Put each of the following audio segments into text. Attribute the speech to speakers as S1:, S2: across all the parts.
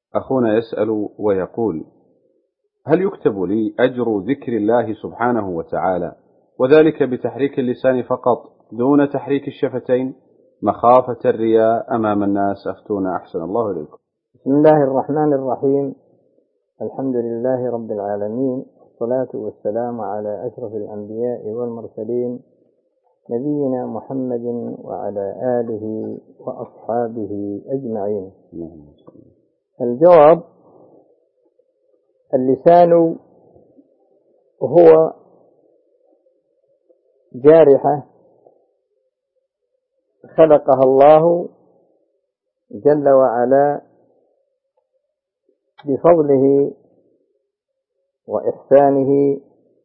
S1: أخونا يسأل ويقول: هل يكتب لي أجر ذكر الله سبحانه وتعالى وذلك بتحريك اللسان فقط دون تحريك الشفتين مخافة الرياء أمام الناس؟ أفتونا أحسن الله إليكم.
S2: بسم الله الرحمن الرحيم. الحمد لله رب العالمين، والصلاة والسلام على أشرف الأنبياء والمرسلين، نبينا محمد وعلى آله وأصحابه أجمعين. الجواب: اللسان هو جارحة خلقها الله جل وعلا بفضله وإحسانه،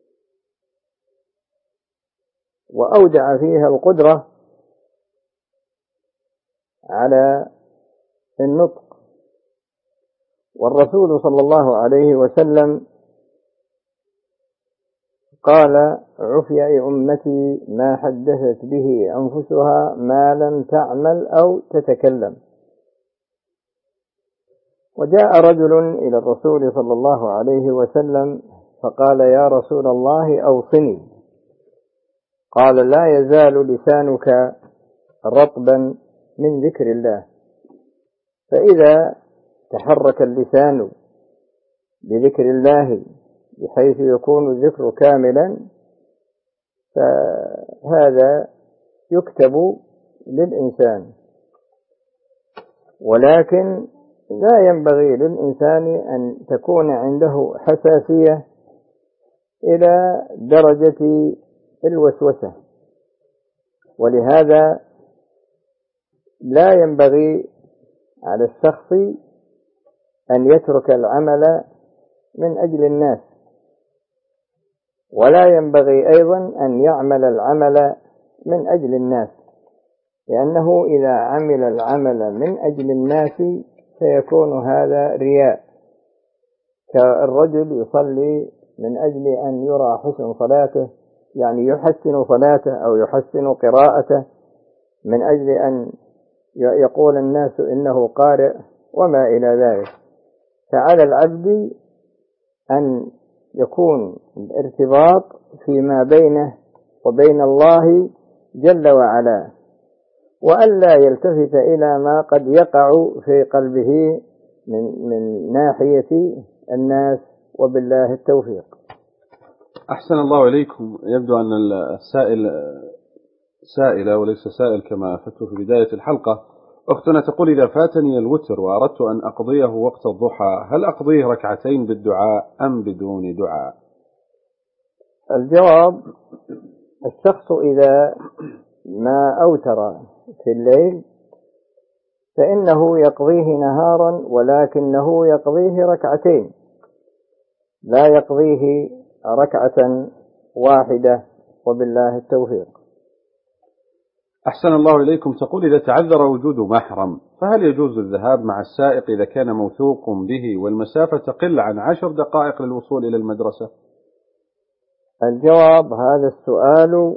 S2: وأودع فيها القدرة على النطق. والرسول صلى الله عليه وسلم قال: عفي أمتي ما حدثت به أنفسها ما لم تعمل أو تتكلم. وجاء رجل إلى الرسول صلى الله عليه وسلم فقال: يا رسول الله أوصني. قال: لا يزال لسانك رطبا من ذكر الله، فإذا تحرك اللسان بذكر الله بحيث يكون الذكر كاملا فهذا يكتب للإنسان. ولكن لا ينبغي للإنسان أن تكون عنده حساسية إلى درجة الوسوسة، ولهذا لا ينبغي على الشخص أن يترك العمل من أجل الناس، ولا ينبغي أيضا أن يعمل العمل من أجل الناس، لأنه إذا عمل العمل من أجل الناس سيكون هذا رياء، كالرجل يصلي من أجل أن يرى حسن صلاته، يعني يحسن صلاته أو يحسن قراءته من أجل أن يقول الناس إنه قارئ وما إلى ذلك. فعلى العبد أن يكون الارتباط فيما بينه وبين الله جل وعلا، وألا يلتفت إلى ما قد يقع في قلبه من ناحية الناس، وبالله التوفيق.
S1: أحسن الله إليكم. يبدو أن السائل سائلة وليس سائل كما أفدت في بداية الحلقة. أختنا تقول: إذا فاتني الوتر وأردت أن أقضيه وقت الضحى هل أقضيه ركعتين بالدعاء أم بدون دعاء؟
S2: الجواب: الشخص إذا ما أوتر في الليل فإنه يقضيه نهارا، ولكنه يقضيه ركعتين، لا يقضيه ركعة واحدة، وبالله التوفيق.
S1: أحسن الله إليكم. تقول: إذا تعذر وجود محرم فهل يجوز الذهاب مع السائق إذا كان موثوق به والمسافة تقل عن 10 دقائق للوصول إلى المدرسة؟
S2: الجواب: هذا السؤال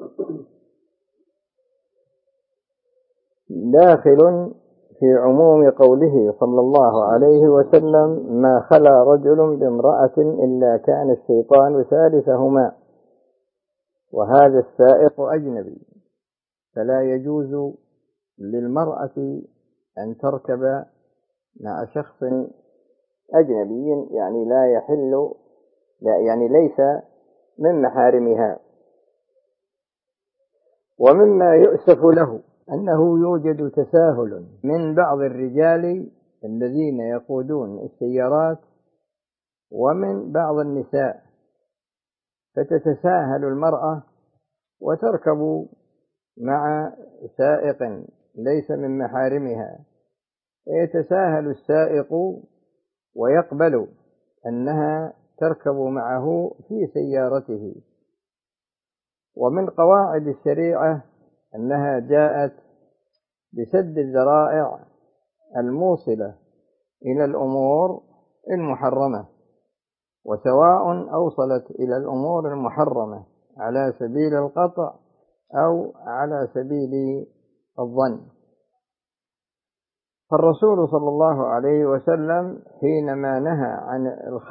S2: داخل في عموم قوله صلى الله عليه وسلم: ما خلا رجل بامرأة إلا كان الشيطان ثالثهما. وهذا السائق أجنبي، فلا يجوز للمرأة أن تركب مع شخص أجنبي، يعني لا يحل، يعني ليس من محارمها. ومما يؤسف له أنه يوجد تساهل من بعض الرجال الذين يقودون السيارات ومن بعض النساء، فتتساهل المرأة وتركب مع سائق ليس من محارمها، فيتساهل السائق ويقبل أنها تركب معه في سيارته. ومن قواعد الشريعة أنها جاءت بسد الذرائع الموصلة إلى الأمور المحرمة، وسواء أوصلت إلى الأمور المحرمة على سبيل القطع أو على سبيل الظن. فالرسول صلى الله عليه وسلم حينما نهى عن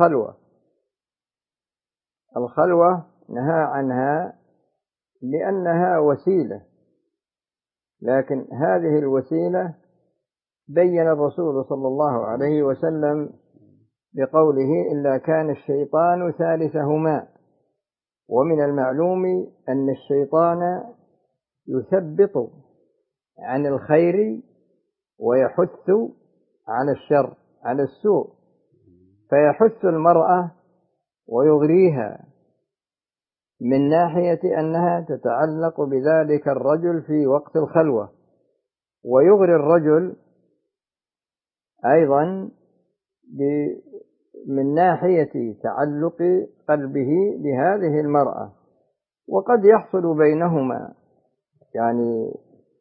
S2: الخلوة نهى عنها لأنها وسيلة، لكن هذه الوسيلة بين الرسول صلى الله عليه وسلم بقوله إلا كان الشيطان ثالثهما. ومن المعلوم أن الشيطان يثبط عن الخير ويحث على الشر، على السوء، فيحث المرأة ويغريها من ناحية أنها تتعلق بذلك الرجل في وقت الخلوة، ويغري الرجل أيضا من ناحية تعلق قلبه بهذه المرأة. وقد يحصل بينهما يعني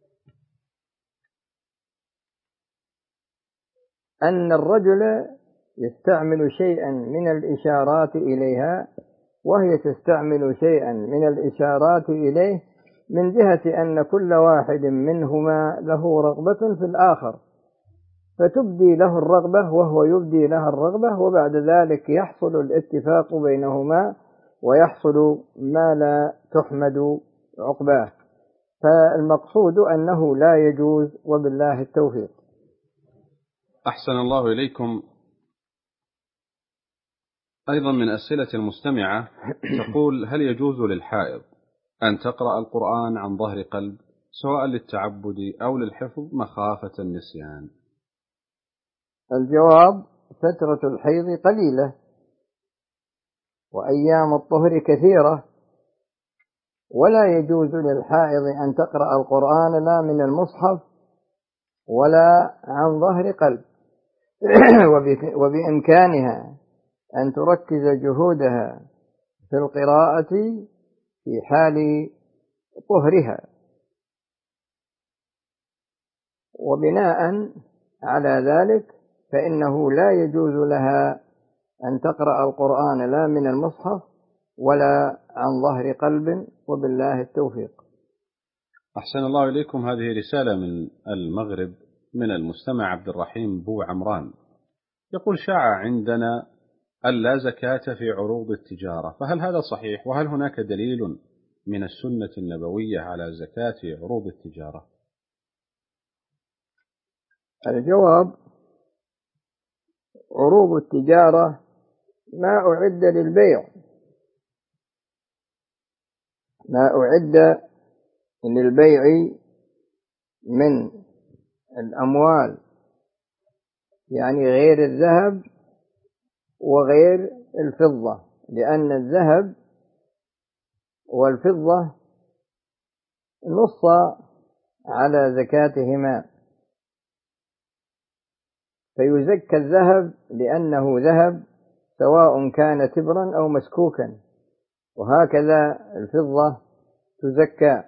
S2: أن الرجل يستعمل شيئا من الإشارات إليها وهي تستعمل شيئا من الإشارات إليه، من جهة أن كل واحد منهما له رغبة في الآخر، فتبدي له الرغبة وهو يبدي لها الرغبة، وبعد ذلك يحصل الاتفاق بينهما ويحصل ما لا تحمد عقباه. فالمقصود أنه لا يجوز، وبالله التوفيق.
S1: أحسن الله إليكم. أيضا من أسئلة المستمعة تقول: هل يجوز للحائض أن تقرأ القرآن عن ظهر قلب سواء للتعبد أو للحفظ مخافة النسيان؟
S2: الجواب: فترة الحيض قليلة وأيام الطهر كثيرة، ولا يجوز للحائض أن تقرأ القرآن لا من المصحف ولا عن ظهر قلب، وبإمكانها أن تركز جهودها في القراءة في حال طهرها. وبناء على ذلك فإنه لا يجوز لها أن تقرأ القرآن لا من المصحف ولا عن ظهر قلب، وبالله التوفيق.
S1: أحسن الله إليكم. هذه رسالة من المغرب من المستمع عبد الرحيم بو عمران، يقول: شاع عندنا ألا زكاة في عروض التجارة، فهل هذا صحيح؟ وهل هناك دليل من السنة النبوية على زكاة عروض التجارة؟
S2: الجواب: عروض التجارة ما أعد للبيع، ما أعد للبيع من الأموال، يعني غير الذهب وغير الفضة، لأن الذهب والفضة نص على زكاتهما، فيزكى الذهب لأنه ذهب سواء كان تبرا أو مسكوكا، وهكذا الفضة تزكى.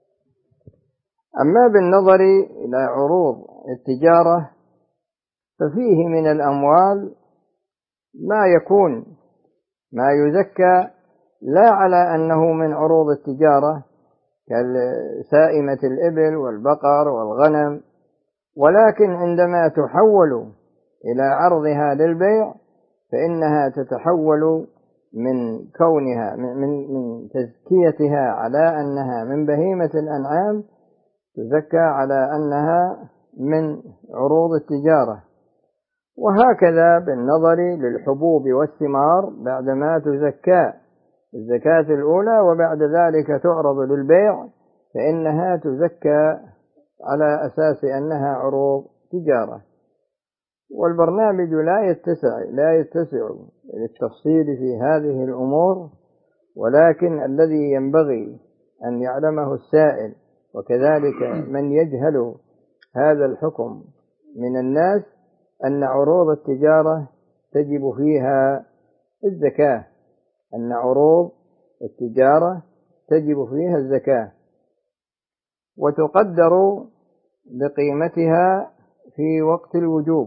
S2: أما بالنظر إلى عروض التجارة ففيه من الأموال ما يكون ما يزكى لا على أنه من عروض التجارة كسائمة الإبل والبقر والغنم، ولكن عندما تحول إلى عرضها للبيع فإنها تتحول من كونها من تزكيتها على أنها من بهيمة الأنعام تزكى على أنها من عروض التجارة. وهكذا بالنظر للحبوب والثمار بعدما تزكى الزكاة الأولى وبعد ذلك تعرض للبيع فإنها تزكى على أساس أنها عروض تجارة. والبرنامج لا يتسع للتفصيل في هذه الأمور، ولكن الذي ينبغي أن يعلمه السائل وكذلك من يجهل هذا الحكم من الناس أن عروض التجارة تجب فيها الزكاة، أن عروض التجارة تجب فيها الزكاة، وتقدر بقيمتها في وقت الوجوب،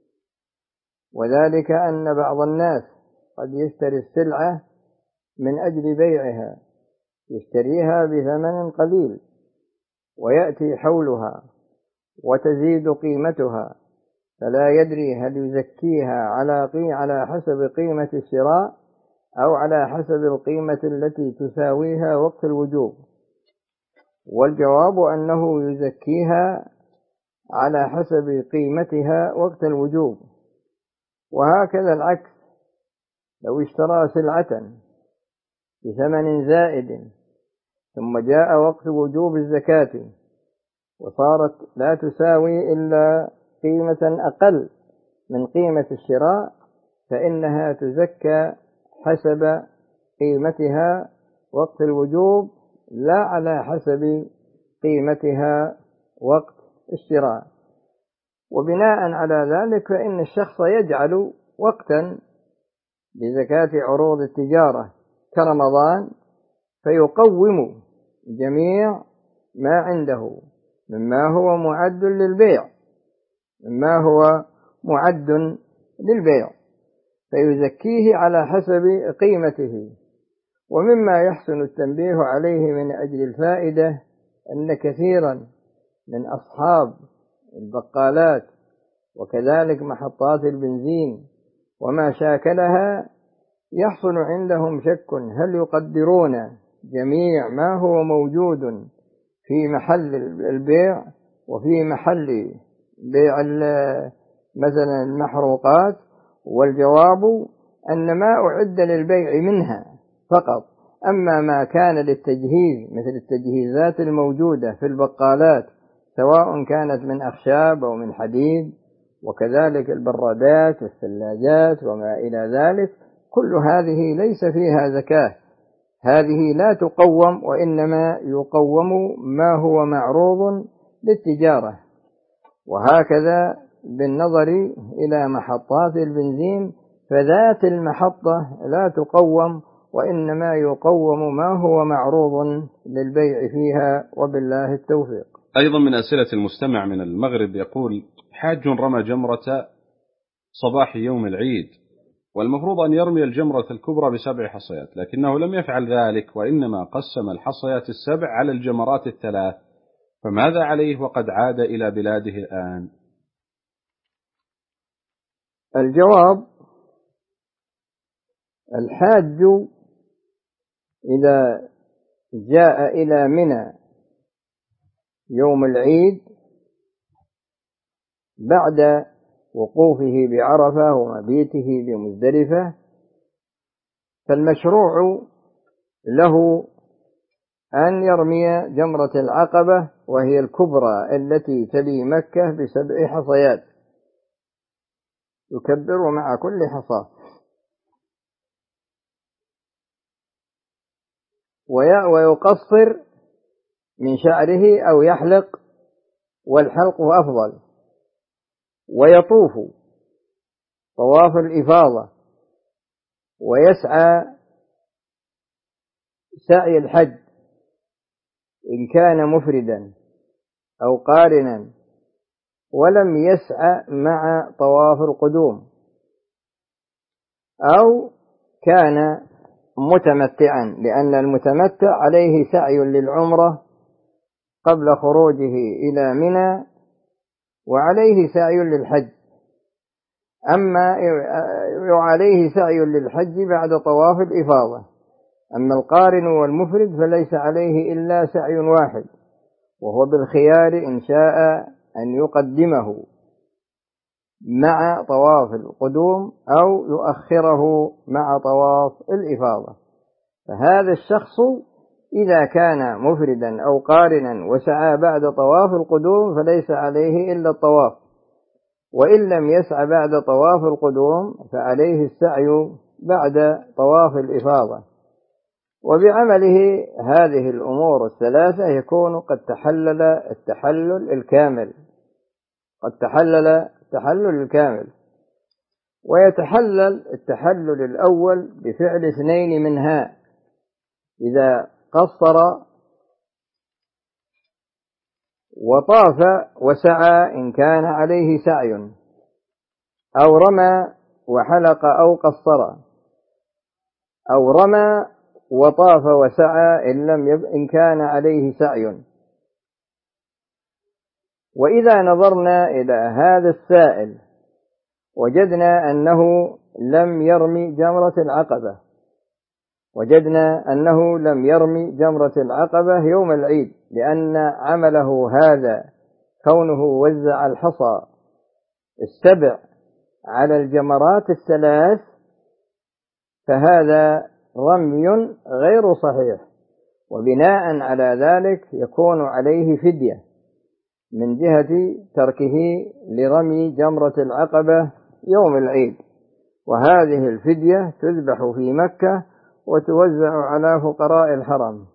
S2: وذلك أن بعض الناس قد يشتري السلعة من أجل بيعها، يشتريها بثمن قليل ويأتي حولها وتزيد قيمتها فلا يدري هل يزكيها على حسب قيمة الشراء أو على حسب القيمة التي تساويها وقت الوجوب. والجواب أنه يزكيها على حسب قيمتها وقت الوجوب. وهكذا العكس، لو اشترى سلعة بثمن زائد ثم جاء وقت وجوب الزكاة وصارت لا تساوي إلا قيمة أقل من قيمة الشراء، فإنها تزكى حسب قيمتها وقت الوجوب لا على حسب قيمتها وقت الشراء. وبناء على ذلك فإن الشخص يجعل وقتا لزكاة عروض التجارة كرمضان فيقوم جميع ما عنده مما هو معد للبيع فيزكيه على حسب قيمته. ومما يحسن التنبيه عليه من أجل الفائدة أن كثيرا من أصحاب البقالات وكذلك محطات البنزين وما شاكلها يحصل عندهم شك هل يقدرون جميع ما هو موجود في محل البيع وفي محل بيع مثلا المحروقات. والجواب أن ما أعد للبيع منها فقط، أما ما كان للتجهيز مثل التجهيزات الموجودة في البقالات سواء كانت من أخشاب أو من حديد وكذلك البرادات والثلاجات وما إلى ذلك، كل هذه ليس فيها زكاة، هذه لا تقوم، وإنما يقوم ما هو معروض للتجارة. وهكذا بالنظر إلى محطات البنزين فذات المحطة لا تقوم، وإنما يقوم ما هو معروض للبيع فيها، وبالله التوفيق.
S1: أيضا من أسئلة المستمع من المغرب يقول: حاج رمى جمرة صباح يوم العيد والمفروض أن يرمي الجمرة الكبرى ب7 حصيات، لكنه لم يفعل ذلك وإنما قسم الحصيات ال7 على الجمرات ال3، فماذا عليه وقد عاد إلى بلاده الآن؟
S2: الجواب: الحاج إذا جاء إلى منى يوم العيد بعد وقوفه بعرفة ومبيته بمزدلفة فالمشروع له أن يرمي جمرة العقبة وهي الكبرى التي تلي مكة ب7 حصيات، يكبر مع كل حصاة ويقصر من شعره أو يحلق، والحلق أفضل، ويطوف طواف الإفاضة ويسعى سعي الحج إن كان مفردا أو قارنا ولم يسعى مع طواف القدوم، أو كان متمتعا، لأن المتمتع عليه سعي للعمرة قبل خروجه إلى منى وعليه سعي للحج، أما عليه سعي للحج بعد طواف الإفاضة. أما القارن والمفرد فليس عليه إلا سعي واحد، وهو بالخيار إن شاء أن يقدمه مع طواف القدوم أو يؤخره مع طواف الإفاضة. فهذا الشخص إذا كان مفردا أو قارنا وسعى بعد طواف القدوم فليس عليه إلا الطواف، وإن لم يسعى بعد طواف القدوم فعليه السعي بعد طواف الإفاضة. وبعمله هذه الأمور الثلاثة يكون قد تحلل التحلل الكامل، ويتحلل التحلل الأول بفعل 2 منها: إذا قصر وطاف وسعى إن كان عليه سعي، أو رمى وحلق أو قصر، أو رمى وطاف وسعى إن كان عليه سعي. وإذا نظرنا إلى هذا السائل وجدنا أنه لم يرمي جمرة العقبة يوم العيد، لأن عمله هذا كونه وزع الحصى 7 على الجمرات 3 فهذا رمي غير صحيح، وبناء على ذلك يكون عليه فدية من جهة تركه لرمي جمرة العقبة يوم العيد، وهذه الفدية تذبح في مكة وتوزع على فقراء الحرم.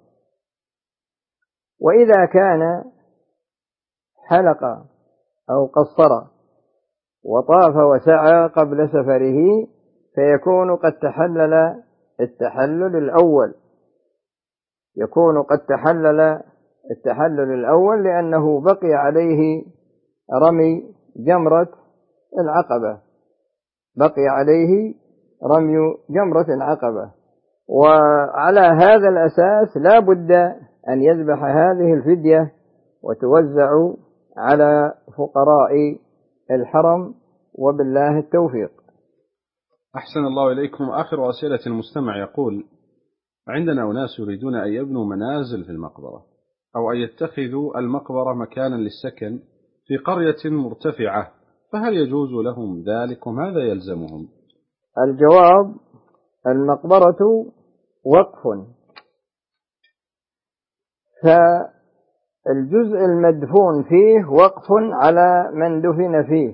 S2: وإذا كان حلق أو قصر وطاف وسعى قبل سفره فيكون قد تحلل التحلل الأول، لأنه بقي عليه رمي جمرة العقبة. وعلى هذا الأساس لا بد أن يذبح هذه الفدية وتوزع على فقراء الحرم، وبالله التوفيق.
S1: أحسن الله إليكم. آخر أسئلة المستمع يقول: عندنا أناس يريدون أن يبنوا منازل في المقبرة أو أن يتخذوا المقبرة مكانا للسكن في قرية مرتفعة، فهل يجوز لهم ذلك وماذا يلزمهم؟
S2: الجواب: المقبرة وقف، فالجزء المدفون فيه وقف على من دفن فيه،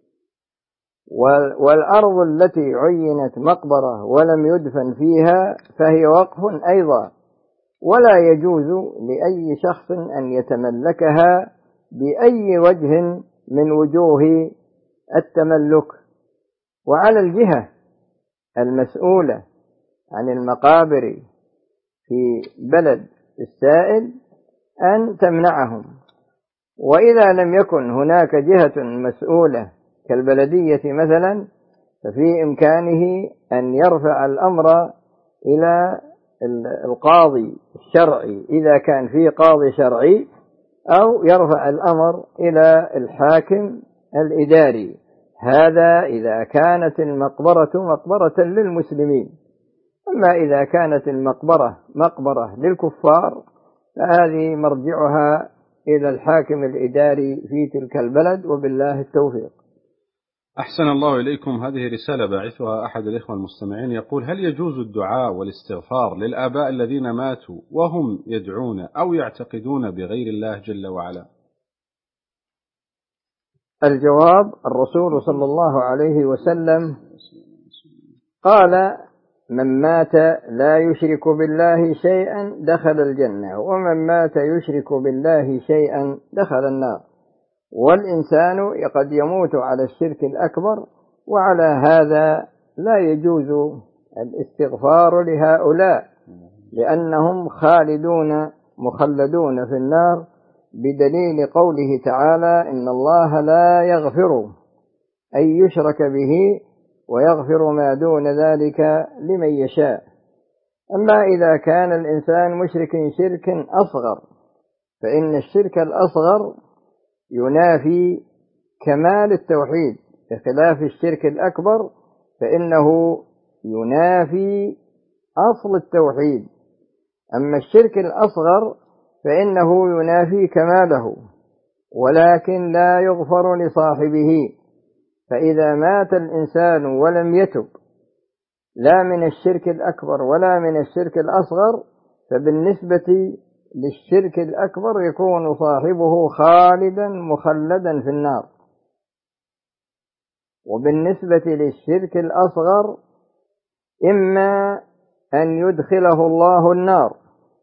S2: والأرض التي عينت مقبرة ولم يدفن فيها فهي وقف أيضا، ولا يجوز لأي شخص أن يتملكها بأي وجه من وجوه التملك. وعلى الجهة المسؤولة عن المقابر في بلد السائل أن تمنعهم، وإذا لم يكن هناك جهة مسؤولة كالبلدية مثلا ففي إمكانه أن يرفع الأمر إلى القاضي الشرعي إذا كان فيه قاضي شرعي، أو يرفع الأمر إلى الحاكم الإداري. هذا إذا كانت المقبرة مقبرة للمسلمين. أما إذا كانت المقبرة مقبرة للكفار فهذه مرجعها إلى الحاكم الإداري في تلك البلد، وبالله التوفيق.
S1: أحسن الله إليكم. هذه رسالة باعثها أحد الإخوة المستمعين يقول: هل يجوز الدعاء والاستغفار للآباء الذين ماتوا وهم يدعون أو يعتقدون بغير الله جل وعلا؟
S2: الجواب: الرسول صلى الله عليه وسلم قال: من مات لا يشرك بالله شيئا دخل الجنة، ومن مات يشرك بالله شيئا دخل النار. والإنسان قد يموت على الشرك الأكبر، وعلى هذا لا يجوز الاستغفار لهؤلاء، لأنهم مخلدون في النار، بدليل قوله تعالى: إن الله لا يغفر أن يشرك به ويغفر ما دون ذلك لمن يشاء. أما إذا كان الإنسان مشركا شركا أصغر فإن الشرك الأصغر ينافي كمال التوحيد، بخلاف الشرك الأكبر فإنه ينافي أصل التوحيد. أما الشرك الأصغر فإنه ينافي كماله، ولكن لا يغفر لصاحبه. فإذا مات الإنسان ولم يتب لا من الشرك الأكبر ولا من الشرك الأصغر، فبالنسبة للشرك الأكبر يكون صاحبه خالدا مخلدا في النار، وبالنسبة للشرك الأصغر إما أن يدخله الله النار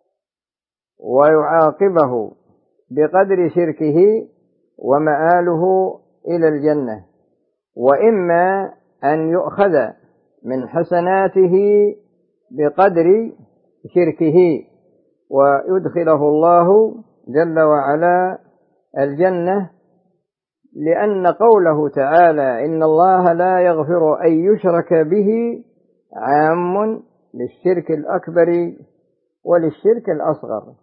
S2: ويعاقبه بقدر شركه ومآله إلى الجنة، وإما أن يؤخذ من حسناته بقدر شركه ويدخله الله جل وعلا الجنة، لأن قوله تعالى: إن الله لا يغفر أن يشرك به عام للشرك الأكبر وللشرك الأصغر.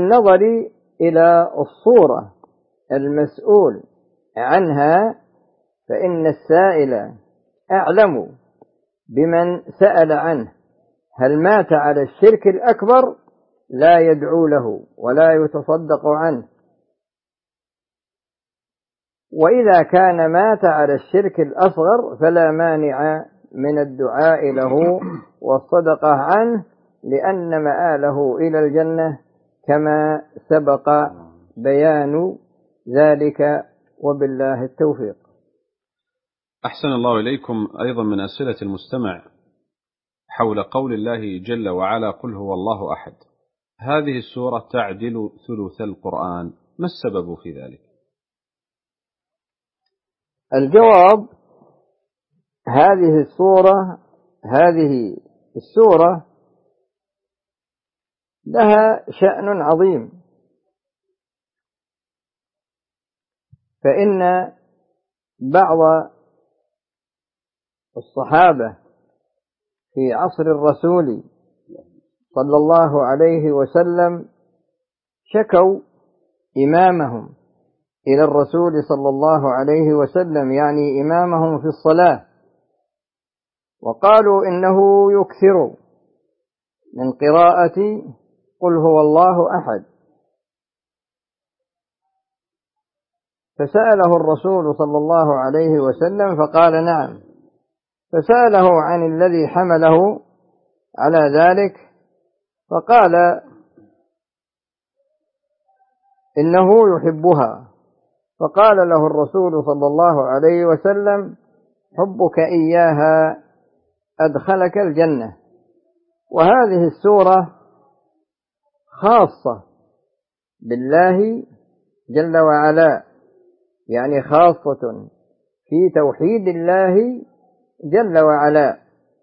S2: وبالنظر إلى الصورة المسؤول عنها فإن السائل أعلم بمن سأل عنه، هل مات على الشرك الأكبر لا يدعو له ولا يتصدق عنه، وإذا كان مات على الشرك الأصغر فلا مانع من الدعاء له والصدقة عنه، لأن مآله إلى الجنة كما سبق بيان ذلك، وبالله التوفيق.
S1: أحسن الله إليكم. أيضا من أسئلة المستمع حول قول الله جل وعلا قل هو الله أحد، هذه السورة تعدل ثلث القرآن، ما السبب في ذلك؟
S2: الجواب: هذه السورة لها شأن عظيم، فإن بعض الصحابة في عصر الرسول صلى الله عليه وسلم شكوا إمامهم إلى الرسول صلى الله عليه وسلم، يعني إمامهم في الصلاة، وقالوا إنه يكثر من قراءة قل هو الله أحد، فسأله الرسول صلى الله عليه وسلم فقال نعم، فسأله عن الذي حمله على ذلك فقال إنه يحبها، فقال له الرسول صلى الله عليه وسلم حبك إياها أدخلك الجنة. وهذه السورة خاصة بالله جل وعلا، يعني خاصة في توحيد الله جل وعلا،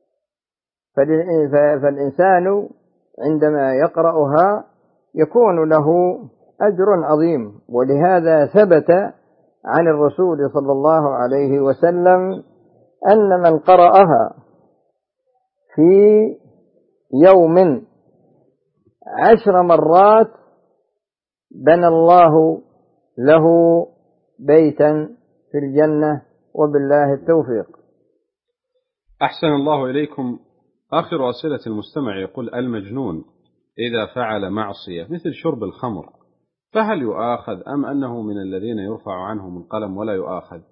S2: فالإنسان عندما يقرأها يكون له أجر عظيم. ولهذا ثبت عن الرسول صلى الله عليه وسلم أن من قرأها في يوم 10 مرات بنى الله له بيتا في الجنة، وبالله التوفيق.
S1: أحسن الله إليكم. آخر أسئلة المستمع يقول المجنون إذا فعل معصية مثل شرب الخمر فهل يؤاخذ أم أنه من الذين يرفع عنهم القلم ولا يؤاخذ؟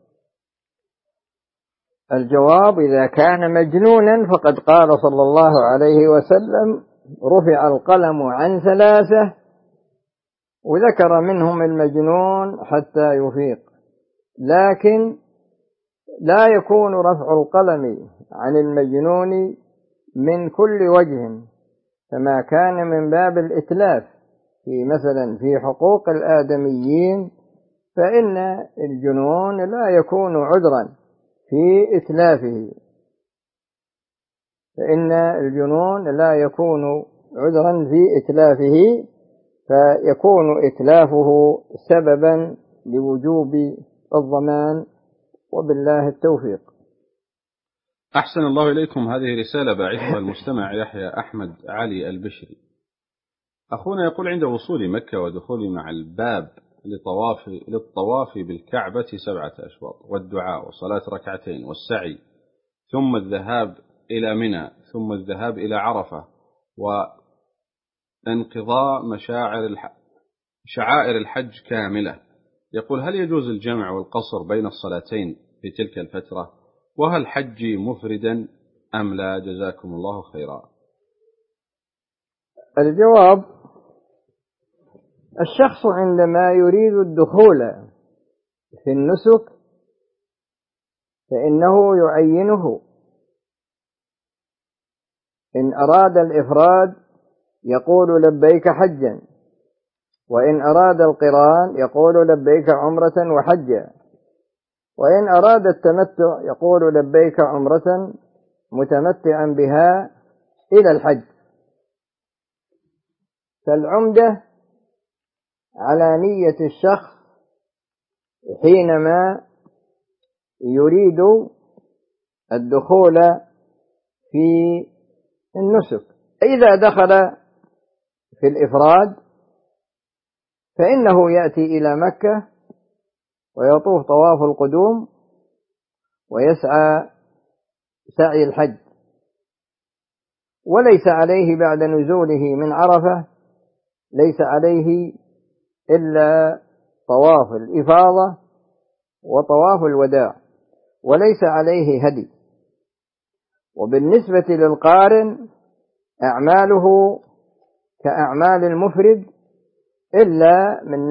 S2: الجواب: إذا كان مجنونا فقد قال صلى الله عليه وسلم رفع القلم عن 3، وذكر منهم المجنون حتى يفيق، لكن لا يكون رفع القلم عن المجنون من كل وجه، فما كان من باب الإتلاف في مثلا في حقوق الآدميين فإن الجنون لا يكون عذرا في إتلافه، فيكون إتلافه سببا لوجوب الضمان، وبالله التوفيق.
S1: أحسن الله إليكم. هذه رسالة باعثها المستمع يحيى أحمد علي البشري. أخونا يقول عند وصول مكة ودخولي مع الباب للطواف بالكعبة 7 أشواط والدعاء وصلاة 2 والسعي ثم الذهاب إلى منى ثم الذهاب إلى عرفة وانقضاء شعائر الحج كاملة، يقول هل يجوز الجمع والقصر بين الصلاتين في تلك الفترة؟ وهل حجي مفردا أم لا؟ جزاكم الله خيرا.
S2: الجواب: الشخص عندما يريد الدخول في النسك فإنه يعينه، إن أراد الإفراد يقول لبيك حجا، وإن أراد القران يقول لبيك عمرة وحجا، وإن أراد التمتع يقول لبيك عمرة متمتعا بها إلى الحج. فالعمدة على نية الشخص حينما يريد الدخول في النسك. إذا دخل في الإفراد فإنه يأتي إلى مكة ويطوف طواف القدوم، ثم يحل من جديد، ثم يطوف طواف الإفاضة، ثم يحرم بالحج، ثم يطوف طواف الوداع، ثم يطوف طواف الإفاضة، ثم يحرم بالحج. ثم يطوف طواف الوداع، ثم يحرم بالحج، ثم يطوف طواف الإفاضة، ثم يحرم بالحج. ويسعى سعي الحج، وليس عليه بعد نزوله من عرفة ليس عليه إلا طواف الإفاضة وطواف الوداع، وليس عليه هدي. وبالنسبة للقارن أعماله كأعمال المفرد إلا من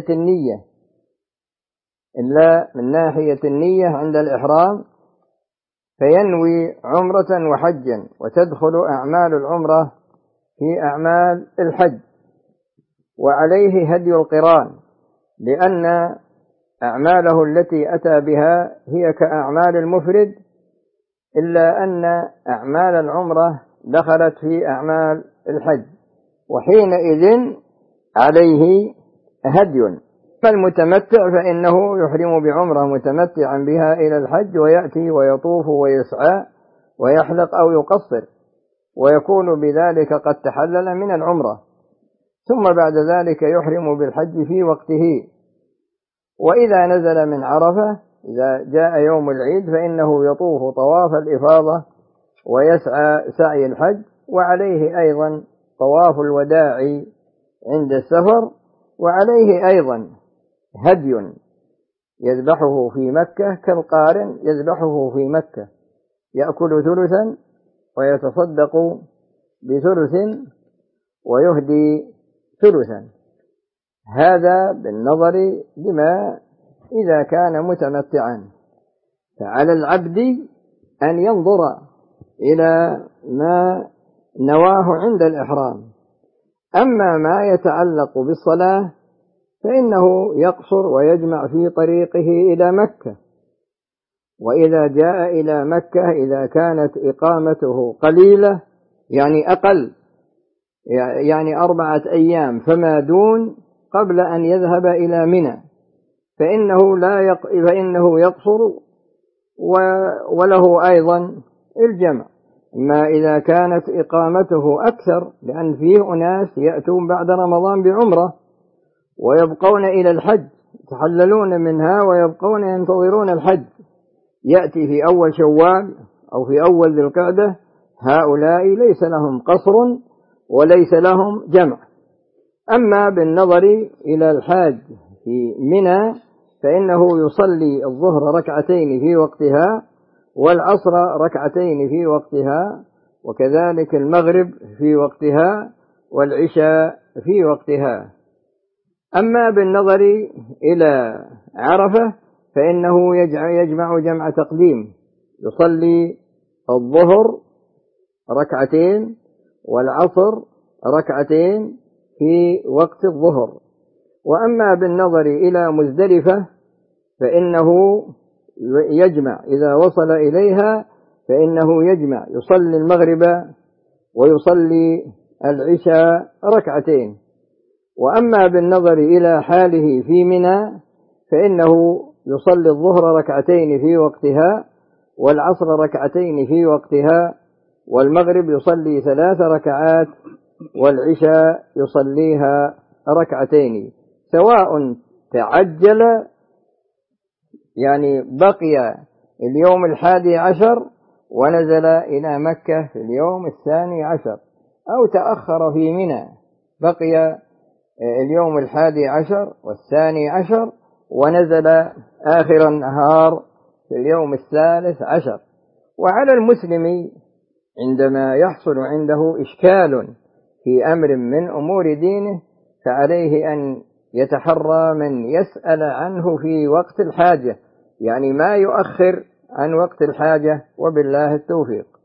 S2: ناحية النية عند الإحرام، فينوي عمرة وحجا، وتدخل أعمال العمرة في أعمال الحج. وعليه هدي القران، لأن أعماله التي أتى بها هي كأعمال المفرد، إلا أن أعمال العمرة دخلت في أعمال الحج، وحينئذ عليه هدي. فالمتمتع فإنه يحرم بعمرة متمتعا بها إلى الحج، ويأتي ويطوف ويسعى ويحلق أو يقصر، ويكون بذلك قد تحلل من العمرة، ثم بعد ذلك يحرم بالحج في وقته. وإذا نزل من عرفة إذا جاء يوم العيد فإنه يطوف طواف الإفاضة ويسعى سعي الحج، وعليه أيضا طواف الوداع عند السفر، وعليه أيضا هدي يذبحه في مكة كالقارن يذبحه في مكة، يأكل ثلثا ويتصدق بثلث ويهدي ثلثا. هذا بالنظر لما إذا كان متمتعا. فعلى العبد أن ينظر إلى ما نواه عند الإحرام. أما ما يتعلق بالصلاة فإنه يقصر ويجمع في طريقه إلى مكة، وإذا جاء إلى مكة إذا كانت إقامته قليلة يعني أقل يعني 4 أيام فما دون قبل أن يذهب إلى منى فإنه يقصر وله أيضا الجمع. ما إذا كانت إقامته أكثر، لأن فيه أناس يأتون بعد رمضان بعمرة ويبقون إلى الحج، يتحللون منها ويبقون ينتظرون الحج، يأتي في أول شوال أو في أول ذي القعدة، هؤلاء ليس لهم قصر وليس لهم جمع. أما بالنظر إلى الحاج في منى فإنه يصلي الظهر ركعتين في وقتها، والعصر ركعتين في وقتها، وكذلك المغرب في وقتها، والعشاء في وقتها. أما بالنظر إلى عرفة فإنه يجمع جمع تقديم، يصلي الظهر ركعتين والعصر ركعتين في وقت الظهر. وأما بالنظر إلى مزدلفة فإنه يجمع إذا وصل إليها، فإنه يجمع يصلي المغرب ويصلي العشاء ركعتين. وأما بالنظر إلى حاله في منى فإنه يصلي الظهر ركعتين في وقتها، والعصر ركعتين في وقتها، والمغرب يصلي 3 ركعات، والعشاء يصليها ركعتين، سواء تعجل يعني بقي اليوم 11 ونزل إلى مكة في اليوم 12، أو تأخر في منى بقي اليوم 11 و12 ونزل آخر النهار في اليوم 13. وعلى المسلم عندما يحصل عنده إشكال في أمر من أمور دينه فعليه أن يتحرى من يسأل عنه في وقت الحاجة، يعني ما يؤخر عن وقت الحاجة، وبالله التوفيق.